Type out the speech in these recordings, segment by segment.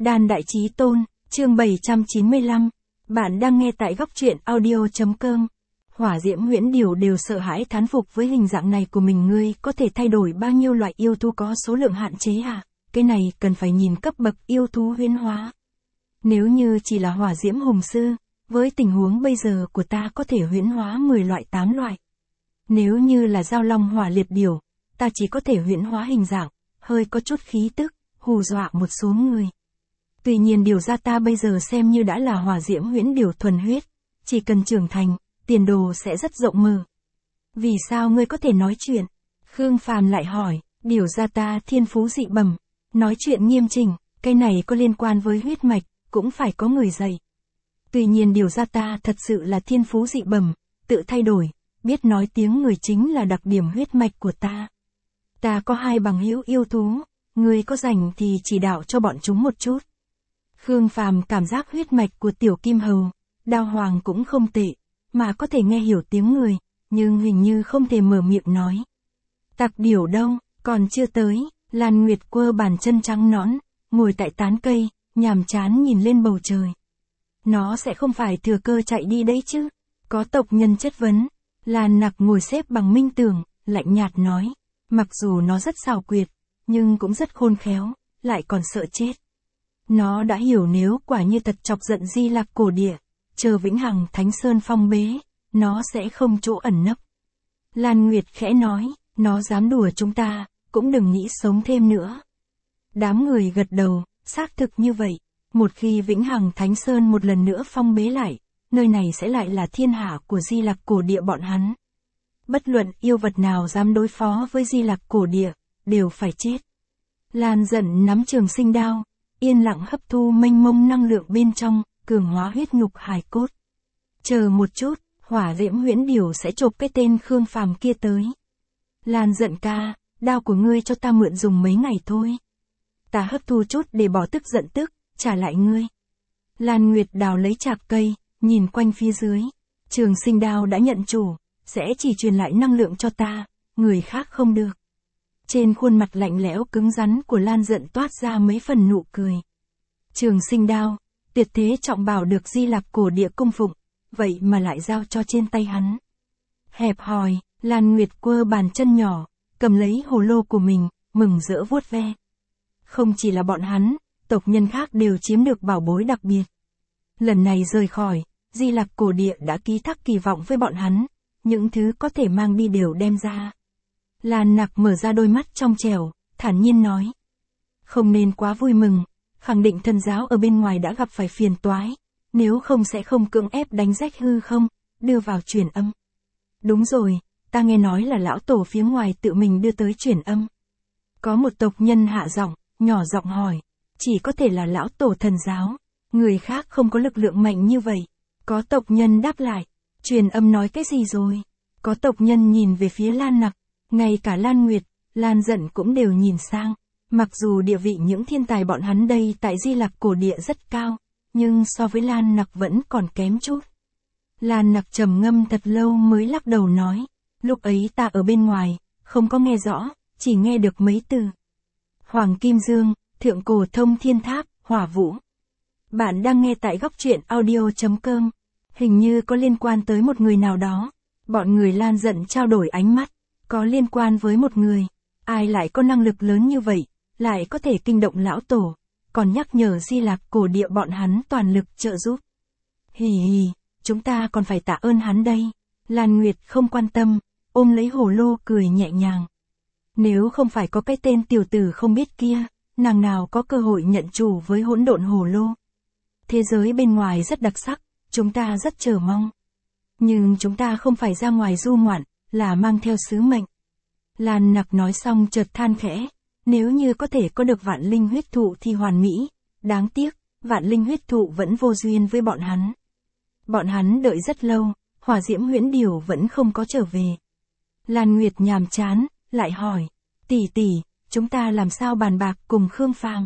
Đan Đại Chí Tôn, chương 795. Bạn đang nghe tại góc truyện audio.com. Hỏa Diễm Huyễn Điều đều sợ hãi thán phục với hình dạng này của mình. Ngươi có thể thay đổi bao nhiêu loại yêu thú có số lượng hạn chế à? Cái này cần phải nhìn cấp bậc yêu thú huyễn hóa. Nếu như chỉ là Hỏa Diễm Hùng Sư, với tình huống bây giờ của ta có thể huyễn hóa 10 loại 8 loại. Nếu như là Giao Long Hỏa Liệt Điểu, ta chỉ có thể huyễn hóa hình dạng, hơi có chút khí tức, hù dọa một số người. Tuy nhiên điều ra ta bây giờ xem như đã là Hỏa Diễm Huyễn Điểu thuần huyết, chỉ cần trưởng thành, tiền đồ sẽ rất rộng mở. Vì sao ngươi có thể nói chuyện? Khương Phàm lại hỏi, điều ra ta thiên phú dị bẩm, nói chuyện nghiêm chỉnh, cái này có liên quan với huyết mạch, cũng phải có người dạy. Tuy nhiên điều ra ta thật sự là thiên phú dị bẩm, tự thay đổi, biết nói tiếng người chính là đặc điểm huyết mạch của ta. Ta có 2 bằng hữu yêu thú, ngươi có rảnh thì chỉ đạo cho bọn chúng một chút. Khương Phàm cảm giác huyết mạch của Tiểu Kim Hầu, Đao Hoàng cũng không tệ, mà có thể nghe hiểu tiếng người, nhưng hình như không thể mở miệng nói. Tặc điểu đâu, còn chưa tới. Lan Nguyệt quơ bàn chân trắng nõn, ngồi tại tán cây, nhàm chán nhìn lên bầu trời. Nó sẽ không phải thừa cơ chạy đi đấy chứ? Có tộc nhân chất vấn. Lan Nặc ngồi xếp bằng minh tường, lạnh nhạt nói, mặc dù nó rất xảo quyệt, nhưng cũng rất khôn khéo, lại còn sợ chết. Nó đã hiểu nếu quả như thật chọc giận Di Lạc Cổ Địa, chờ Vĩnh Hằng Thánh Sơn phong bế, nó sẽ không chỗ ẩn nấp. Lan Nguyệt khẽ nói, nó dám đùa chúng ta, cũng đừng nghĩ sống thêm nữa. Đám người gật đầu, xác thực như vậy. Một khi Vĩnh Hằng Thánh Sơn một lần nữa phong bế lại, nơi này sẽ lại là thiên hạ của Di Lạc Cổ Địa bọn hắn. Bất luận yêu vật nào dám đối phó với Di Lạc Cổ Địa, đều phải chết. Lan giận nắm trường sinh đao, yên lặng hấp thu mênh mông năng lượng bên trong, cường hóa huyết nhục hài cốt. Chờ một chút, Hỏa Diễm Huyễn Điểu sẽ chộp cái tên Khương Phàm kia tới. Lan giận ca, đao của ngươi cho ta mượn dùng mấy ngày thôi. Ta hấp thu chút để bỏ tức giận tức, trả lại ngươi. Lan Nguyệt đào lấy chạc cây, nhìn quanh phía dưới. Trường sinh đao đã nhận chủ, sẽ chỉ truyền lại năng lượng cho ta, người khác không được. Trên khuôn mặt lạnh lẽo cứng rắn của Lan giận toát ra mấy phần nụ cười. Trường sinh đao, tuyệt thế trọng bảo được Di Lạc Cổ Địa cung phụng, vậy mà lại giao cho trên tay hắn. Hẹp hòi, Lan Nguyệt quơ bàn chân nhỏ, cầm lấy hồ lô của mình, mừng rỡ vuốt ve. Không chỉ là bọn hắn, tộc nhân khác đều chiếm được bảo bối đặc biệt. Lần này rời khỏi, Di Lạc Cổ Địa đã ký thác kỳ vọng với bọn hắn, những thứ có thể mang đi đều đem ra. Lan Nặc mở ra đôi mắt trong trẻo, thản nhiên nói. Không nên quá vui mừng, khẳng định thần giáo ở bên ngoài đã gặp phải phiền toái, nếu không sẽ không cưỡng ép đánh rách hư không, đưa vào truyền âm. Đúng rồi, ta nghe nói là lão tổ phía ngoài tự mình đưa tới truyền âm. Có một tộc nhân hạ giọng, nhỏ giọng hỏi, chỉ có thể là lão tổ thần giáo, người khác không có lực lượng mạnh như vậy. Có tộc nhân đáp lại, truyền âm nói cái gì rồi? Có tộc nhân nhìn về phía Lan Nặc, ngay cả Lan Nguyệt, Lan giận cũng đều nhìn sang. Mặc dù địa vị những thiên tài bọn hắn đây tại Di Lạc Cổ Địa rất cao, nhưng so với Lan Nặc vẫn còn kém chút. Lan Nặc trầm ngâm thật lâu mới lắc đầu nói, lúc ấy ta ở bên ngoài, không có nghe rõ, chỉ nghe được mấy từ. Hoàng Kim Dương, Thượng Cổ Thông Thiên Tháp, Hỏa Vũ. Bạn đang nghe tại góc truyện audio.com. Hình như có liên quan tới một người nào đó. Bọn người Lan giận trao đổi ánh mắt. Có liên quan với một người. Ai lại có năng lực lớn như vậy, lại có thể kinh động lão tổ, còn nhắc nhở Di Lạc Cổ Địa bọn hắn toàn lực trợ giúp. Hì hì, chúng ta còn phải tạ ơn hắn đây. Lan Nguyệt không quan tâm, ôm lấy hồ lô cười nhẹ nhàng. Nếu không phải có cái tên tiểu tử không biết kia, nàng nào có cơ hội nhận chủ với hỗn độn hồ lô. Thế giới bên ngoài rất đặc sắc, chúng ta rất chờ mong. Nhưng chúng ta không phải ra ngoài du ngoạn, là mang theo sứ mệnh. Lan Nặc nói xong chợt than khẽ, nếu như có thể có được vạn linh huyết thụ thì hoàn mỹ, đáng tiếc, vạn linh huyết thụ vẫn vô duyên với bọn hắn. Bọn hắn đợi rất lâu, Hỏa Diễm Huyễn Điểu vẫn không có trở về. Lan Nguyệt nhàm chán, lại hỏi, tỷ tỷ, chúng ta làm sao bàn bạc cùng Khương Phàm?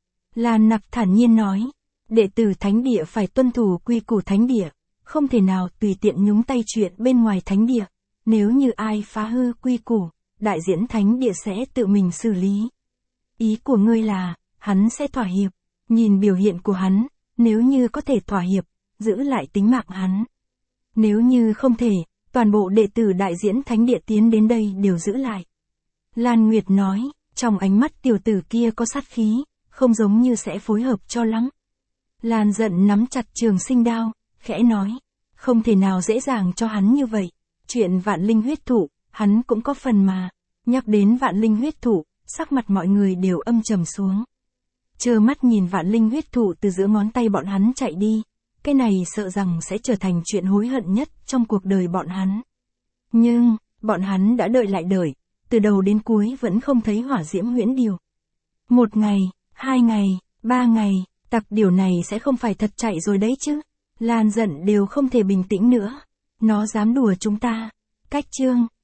Lan Nặc thản nhiên nói, đệ tử thánh địa phải tuân thủ quy củ thánh địa, không thể nào tùy tiện nhúng tay chuyện bên ngoài thánh địa, nếu như ai phá hư quy củ, đại diễn thánh địa sẽ tự mình xử lý. Ý của ngươi là, hắn sẽ thỏa hiệp. Nhìn biểu hiện của hắn, nếu như có thể thỏa hiệp, giữ lại tính mạng hắn. Nếu như không thể, toàn bộ đệ tử đại diễn thánh địa tiến đến đây đều giữ lại. Lan Nguyệt nói, trong ánh mắt tiểu tử kia có sát khí, không giống như sẽ phối hợp cho lắm. Lan giận nắm chặt trường sinh đao, khẽ nói, không thể nào dễ dàng cho hắn như vậy. Chuyện vạn linh huyết thụ, hắn cũng có phần mà. Nhắc đến vạn linh huyết thụ, sắc mặt mọi người đều âm trầm xuống. Trơ mắt nhìn vạn linh huyết thụ từ giữa ngón tay bọn hắn chạy đi. Cái này sợ rằng sẽ trở thành chuyện hối hận nhất trong cuộc đời bọn hắn. Nhưng, bọn hắn đã đợi lại đợi, từ đầu đến cuối vẫn không thấy hỏa diễm huyễn điều. 1 ngày, 2 ngày, 3 ngày, tặc điều này sẽ không phải thật chạy rồi đấy chứ. Lan giận đều không thể bình tĩnh nữa. Nó dám đùa chúng ta. Cách chương